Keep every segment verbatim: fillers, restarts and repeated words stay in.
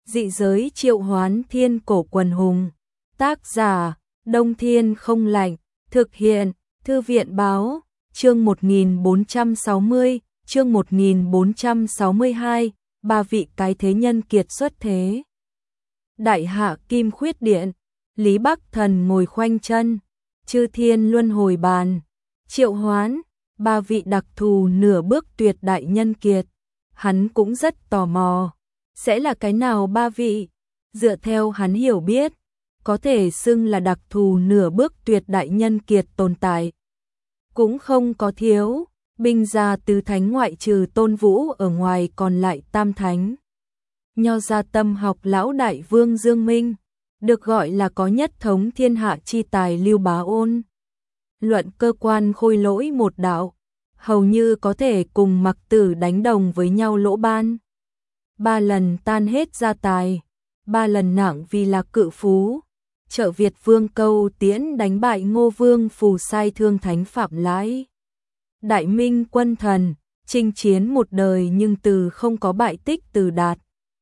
Dị giới triệu hoán thiên cổ quần hùng. Tác giả, Đông Thiên Không Lạnh. Thực hiện, Thư viện Báo. Chương một nghìn bốn trăm sáu mươi, chương một nghìn bốn trăm sáu mươi hai, ba vị cái thế nhân kiệt xuất thế. Đại hạ Kim Khuyết Điện, Lý Bắc Thần ngồi khoanh chân, Chư Thiên Luân Hồi Bàn, triệu hoán, ba vị đặc thù nửa bước tuyệt đại nhân kiệt. Hắn cũng rất tò mò, sẽ là cái nào ba vị? Dựa theo hắn hiểu biết, có thể xưng là đặc thù nửa bước tuyệt đại nhân kiệt tồn tại. Cũng không có thiếu, binh gia tứ thánh ngoại trừ Tôn Vũ ở ngoài còn lại tam thánh. Nho gia tâm học lão đại vương Dương Minh, được gọi là có nhất thống thiên hạ chi tài Lưu Bá Ôn. Luận cơ quan khôi lỗi một đạo, hầu như có thể cùng Mặc Tử đánh đồng với nhau Lỗ Ban. Ba lần tan hết gia tài, ba lần nặng vì là cự phú. Trợ Việt Vương Câu Tiễn đánh bại Ngô Vương Phù Sai thương thánh Phạm Lãi. Đại Minh quân thần, chinh chiến một đời nhưng từ không có bại tích từ đạt.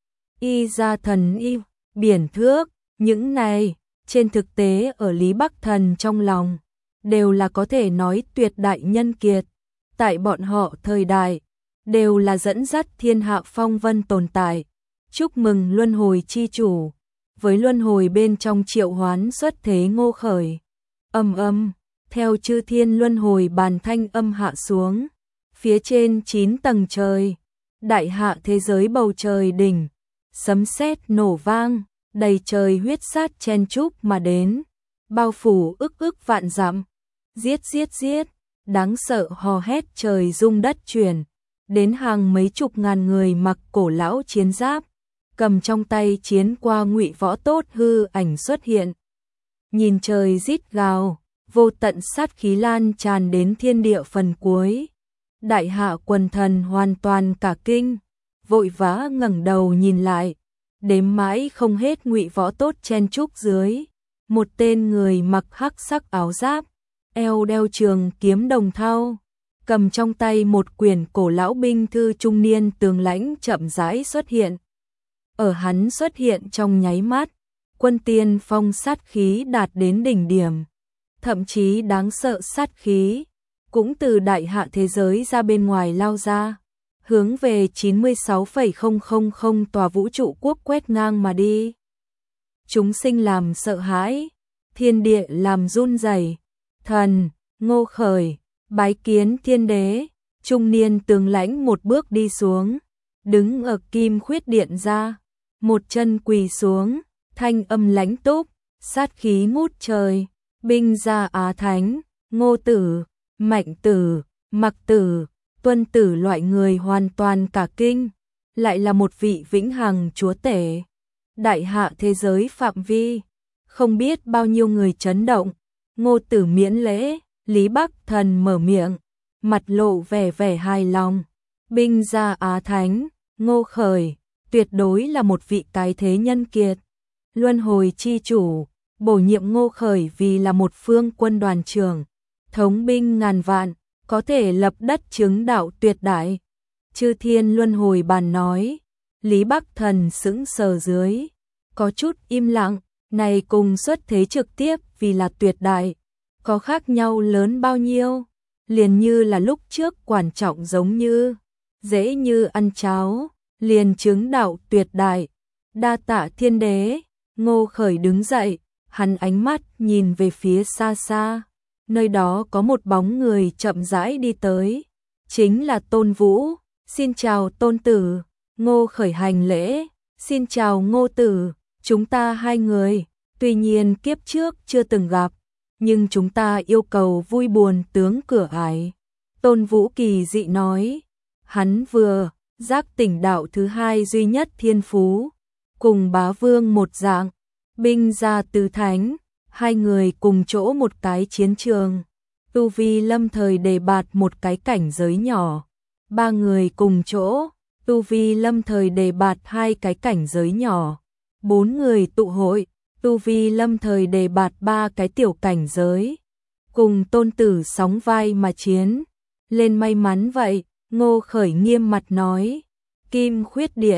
Y gia thần y, biển thước, những này, trên thực tế ở Lý Bắc Thần trong lòng, đều là có thể nói tuyệt đại nhân kiệt. Tại bọn họ thời đại, đều là dẫn dắt thiên hạ phong vân tồn tại. Chúc mừng luân hồi chi chủ, với luân hồi bên trong triệu hoán xuất thế Ngô Khởi. Âm âm, theo Chư Thiên Luân Hồi Bàn thanh âm hạ xuống, phía trên chín tầng trời, đại hạ thế giới bầu trời đỉnh, sấm sét nổ vang, đầy trời huyết sát chen chúc mà đến, bao phủ ức ức vạn dặm. Giết giết giết, đáng sợ hò hét trời rung đất chuyển, đến hàng mấy chục ngàn người mặc cổ lão chiến giáp, cầm trong tay chiến qua ngụy võ tốt hư ảnh xuất hiện. Nhìn trời rít gào, vô tận sát khí lan tràn đến thiên địa phần cuối. Đại hạ quần thần hoàn toàn cả kinh, vội vã ngẩng đầu nhìn lại, đếm mãi không hết ngụy võ tốt chen chúc dưới. Một tên người mặc hắc sắc áo giáp, eo đeo trường kiếm đồng thau, cầm trong tay một quyển cổ lão binh thư trung niên tường lãnh chậm rãi xuất hiện. Ở hắn xuất hiện trong nháy mắt, quân tiên phong sát khí đạt đến đỉnh điểm, thậm chí đáng sợ sát khí, cũng từ đại hạ thế giới ra bên ngoài lao ra, hướng về chín mươi sáu phẩy không không không tòa vũ trụ quốc quét ngang mà đi. Chúng sinh làm sợ hãi, thiên địa làm run rẩy. Thần, Ngô Khởi, bái kiến thiên đế. Trung niên tướng lãnh một bước đi xuống, đứng ở Kim Khuyết Điện ra, một chân quỳ xuống, thanh âm lãnh túc, sát khí ngút trời. Binh gia Á Thánh, Ngô Tử, Mạnh Tử, Mặc Tử, Tuân Tử loại người hoàn toàn cả kinh, lại là một vị vĩnh hằng chúa tể. Đại hạ thế giới phạm vi, không biết bao nhiêu người chấn động. Ngô Tử miễn lễ, Lý Bắc Thần mở miệng, mặt lộ vẻ vẻ hài lòng. Binh gia Á Thánh, Ngô Khởi, tuyệt đối là một vị cái thế nhân kiệt. Luân hồi chi chủ, bổ nhiệm Ngô Khởi vì là một phương quân đoàn trưởng, thống binh ngàn vạn, có thể lập đất chứng đạo tuyệt đại. Chư Thiên Luân Hồi Bàn nói. Lý Bắc Thần sững sờ dưới, có chút im lặng. Này cùng xuất thế trực tiếp vì là tuyệt đại, có khác nhau lớn bao nhiêu? Liền như là lúc trước quan trọng giống như, dễ như ăn cháo, liền chứng đạo tuyệt đại. Đa tạ thiên đế. Ngô Khởi đứng dậy, hắn ánh mắt nhìn về phía xa xa, nơi đó có một bóng người chậm rãi đi tới, chính là Tôn Vũ. Xin chào Tôn tử. Ngô Khởi hành lễ, xin chào Ngô tử. Chúng ta hai người, tuy nhiên kiếp trước chưa từng gặp, nhưng chúng ta yêu cầu vui buồn tướng cửa ải. Tôn Vũ kỳ dị nói, hắn vừa giác tỉnh đạo thứ hai duy nhất thiên phú, cùng bá vương một dạng, binh gia tứ thánh, hai người cùng chỗ một cái chiến trường, tu vi lâm thời đề bạt một cái cảnh giới nhỏ, ba người cùng chỗ, tu vi lâm thời đề bạt hai cái cảnh giới nhỏ. Bốn người tụ hội, tu vi lâm thời đề bạt ba cái tiểu cảnh giới, cùng Tôn Tử sóng vai mà chiến, lên may mắn vậy. Ngô Khởi nghiêm mặt nói, Kim Khuyết Điện,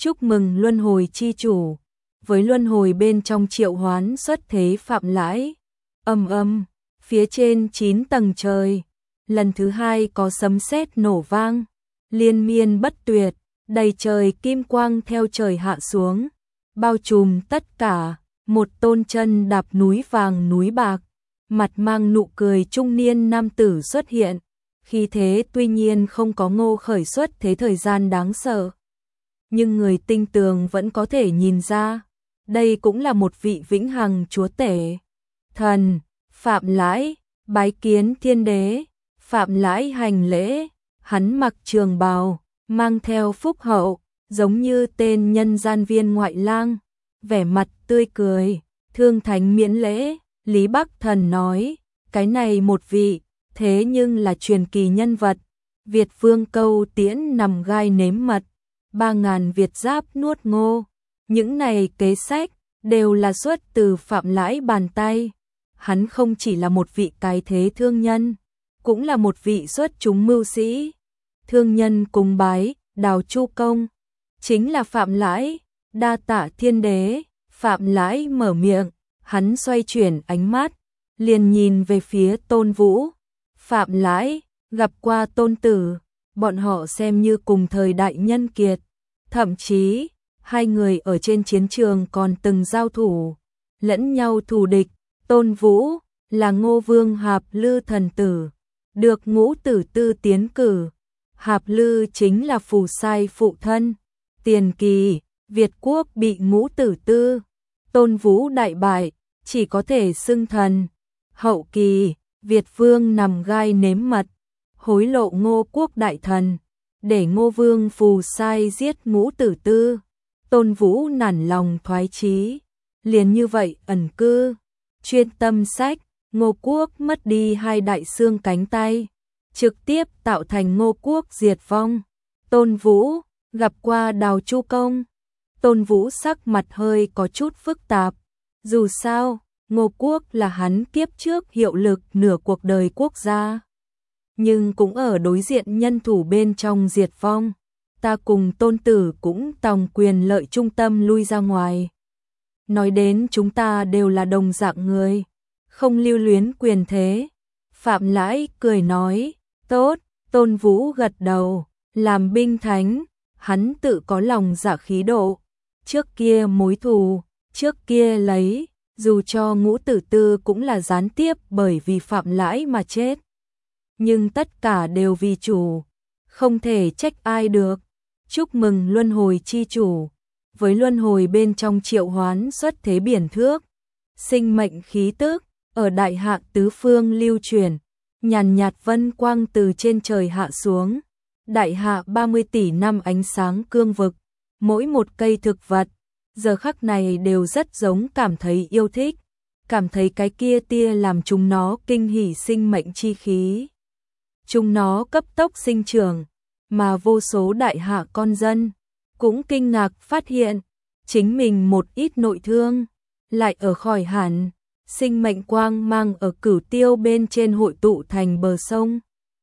Chúc mừng luân hồi chi chủ. Với luân hồi bên trong triệu hoán xuất thế Phạm Lãi. Ầm ầm, phía trên chín tầng trời, lần thứ hai có sấm sét nổ vang, liên miên bất tuyệt, đầy trời kim quang theo trời hạ xuống, bao trùm tất cả. Một tôn chân đạp núi vàng núi bạc, mặt mang nụ cười trung niên nam tử xuất hiện. Khí thế tuy nhiên không có Ngô Khởi xuất thế thời gian đáng sợ, nhưng người tinh tường vẫn có thể nhìn ra, đây cũng là một vị vĩnh hằng chúa tể. Thần, Phạm Lãi, bái kiến thiên đế. Phạm Lãi hành lễ, hắn mặc trường bào, mang theo phúc hậu, giống như tên nhân gian viên ngoại lang, vẻ mặt tươi cười. Thương thánh miễn lễ. Lý Bắc Thần nói, cái này một vị, thế nhưng là truyền kỳ nhân vật. Việt vương câu tiễn nằm gai nếm mật, ba ngàn Việt giáp nuốt ngô. Những này kế sách đều là xuất từ Phạm Lãi bàn tay. Hắn không chỉ là một vị cái thế thương nhân, cũng là một vị xuất chúng mưu sĩ. Thương nhân cung bái, Đào Chu Công, chính là Phạm Lãi. Đa tạ thiên đế. Phạm Lãi mở miệng, hắn xoay chuyển ánh mắt, liền nhìn về phía Tôn Vũ. Phạm Lãi, gặp qua tôn tử, bọn họ xem như cùng thời đại nhân kiệt. Thậm chí, hai người ở trên chiến trường còn từng giao thủ, lẫn nhau thù địch. Tôn Vũ là Ngô Vương Hạp Lư thần tử, được Ngũ Tử Tư tiến cử. Hạp Lư chính là phù sai phụ thân. Tiền kỳ, Việt quốc bị Ngũ Tử Tư, Tôn Vũ đại bại, chỉ có thể xưng thần. Hậu kỳ, Việt vương nằm gai nếm mật, hối lộ Ngô quốc đại thần, để Ngô Vương phù sai giết Ngũ Tử Tư. Tôn Vũ nản lòng thoái chí, liền như vậy ẩn cư, chuyên tâm sách. Ngô quốc mất đi hai đại xương cánh tay, trực tiếp tạo thành Ngô quốc diệt vong. Tôn Vũ gặp qua Đào Chu Công. Tôn Vũ sắc mặt hơi có chút phức tạp, dù sao Ngô quốc là hắn kiếp trước hiệu lực nửa cuộc đời quốc gia, nhưng cũng ở đối diện nhân thủ bên trong diệt vong. Ta cùng tôn tử cũng tòng quyền lợi trung tâm lui ra ngoài. Nói đến chúng ta đều là đồng dạng người, không lưu luyến quyền thế. Phạm Lãi cười nói, tốt. Tôn Vũ gật đầu, làm binh thánh, hắn tự có lòng dạ khí độ. Trước kia mối thù, trước kia lấy, dù cho Ngũ Tử Tư cũng là gián tiếp bởi vì Phạm Lãi mà chết. Nhưng tất cả đều vì chủ, không thể trách ai được. Chúc mừng luân hồi chi chủ. Với luân hồi bên trong triệu hoán xuất thế biển thước, sinh mệnh khí tức, ở đại hạ tứ phương lưu truyền, nhàn nhạt vân quang từ trên trời hạ xuống. Đại hạ ba mươi tỷ năm ánh sáng cương vực, mỗi một cây thực vật, giờ khắc này đều rất giống cảm thấy yêu thích, cảm thấy cái kia tia làm chúng nó kinh hỉ sinh mệnh chi khí. Chúng nó cấp tốc sinh trưởng, mà vô số đại hạ con dân cũng kinh ngạc phát hiện, chính mình một ít nội thương, lại ở khỏi hẳn. Sinh mệnh quang mang ở cửu tiêu bên trên hội tụ thành bờ sông.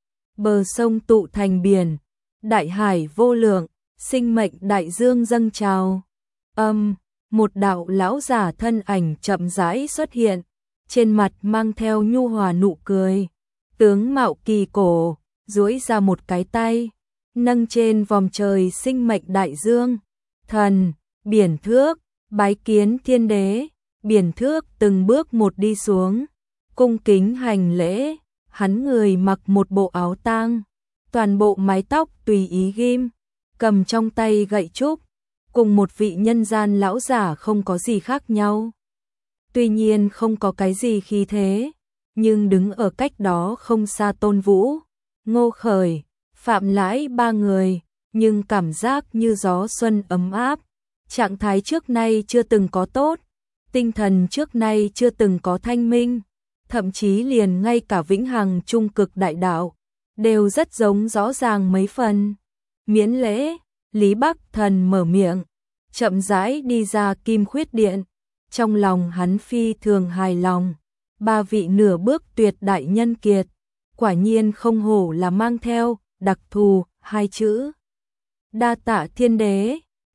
Bờ sông tụ thành biển, đại hải vô lượng, sinh mệnh đại dương dâng trào. Âm, một đạo lão giả thân ảnh chậm rãi xuất hiện, trên mặt mang theo nhu hòa nụ cười. Tướng mạo kỳ cổ, duỗi ra một cái tay, nâng trên vòm trời sinh mệnh đại dương. Thần, biển thước, bái kiến thiên đế. Biển thước từng bước một đi xuống, cung kính hành lễ. Hắn người mặc một bộ áo tang, toàn bộ mái tóc tùy ý ghim, cầm trong tay gậy trúc, cùng một vị nhân gian lão giả không có gì khác nhau. Tuy nhiên không có cái gì khí thế, nhưng đứng ở cách đó không xa Tôn Vũ, Ngô Khởi, Phạm Lãi ba người, nhưng cảm giác như gió xuân ấm áp. Trạng thái trước nay chưa từng có tốt, tinh thần trước nay chưa từng có thanh minh, thậm chí liền ngay cả vĩnh hằng trung cực đại đạo đều rất giống rõ ràng mấy phần. Miễn lễ. Lý Bắc Thần mở miệng, chậm rãi đi ra Kim Khuyết Điện, trong lòng hắn phi thường hài lòng. Ba vị nửa bước tuyệt đại nhân kiệt, quả nhiên không hổ là mang theo đặc thù hai chữ. Đa tạ thiên đế.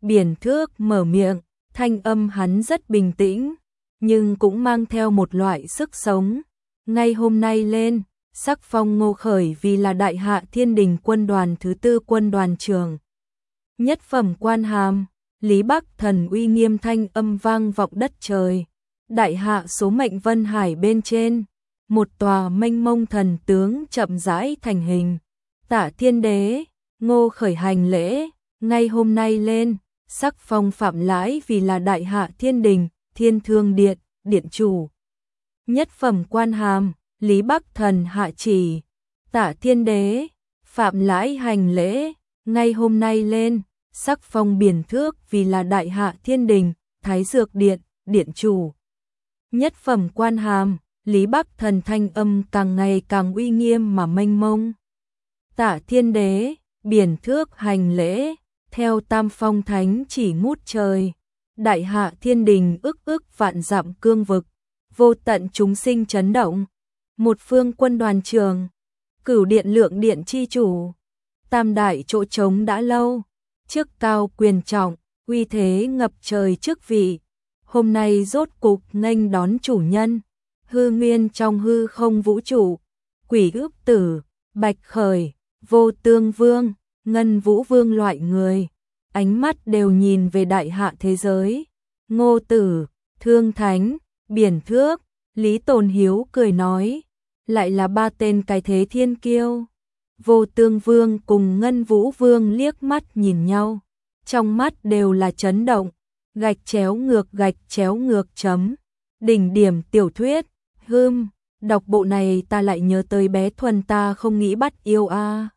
Biển Thước mở miệng, thanh âm hắn rất bình tĩnh, nhưng cũng mang theo một loại sức sống. Ngay hôm nay lên, sắc phong Ngô Khởi vì là Đại Hạ Thiên Đình quân đoàn thứ tư quân đoàn trưởng. Nhất phẩm quan hàm, Lý Bắc Thần uy nghiêm thanh âm vang vọng đất trời. Đại hạ số mệnh vân hải bên trên, một tòa mênh mông thần tướng chậm rãi thành hình. Tạ Thiên Đế, Ngô Khởi hành lễ, ngay hôm nay lên, sắc phong Phạm Lãi vì là Đại Hạ Thiên Đình, Thiên Thương Điện, Điện chủ. Nhất phẩm quan hàm, Lý Bắc Thần hạ chỉ. Tạ Thiên Đế, Phạm Lãi hành lễ, ngay hôm nay lên, sắc phong Biển Thước vì là Đại Hạ Thiên Đình, Thái Dược Điện, Điện chủ. Nhất phẩm quan hàm, Lý Bắc Thần thanh âm càng ngày càng uy nghiêm mà mênh mông. Tạ Thiên Đế, Biển Thước hành lễ, theo tam phong thánh chỉ ngút trời. Đại Hạ Thiên Đình ức ức vạn dặm cương vực, vô tận chúng sinh chấn động. Một phương quân đoàn trường, Cửu Điện Lượng Điện chi chủ. Tam đại chỗ trống đã lâu, chức cao quyền trọng, uy thế ngập trời chức vị. Hôm nay rốt cục nghênh đón chủ nhân, hư nguyên trong hư không vũ trụ, Quỷ Ước Tử, Bạch Khởi, Vô Tương Vương, Ngân Vũ Vương loại người, ánh mắt đều nhìn về Đại Hạ thế giới. Ngô Tử, Thương Thánh, Biển Thước, Lý Tồn Hiếu cười nói, lại là ba tên cái thế thiên kiêu. Vô Tương Vương cùng Ngân Vũ Vương liếc mắt nhìn nhau, trong mắt đều là chấn động. Gạch chéo ngược gạch chéo ngược chấm. Đỉnh điểm tiểu thuyết. Hưm, đọc bộ này ta lại nhớ tới bé Thuần ta không nghĩ bắt yêu a. À.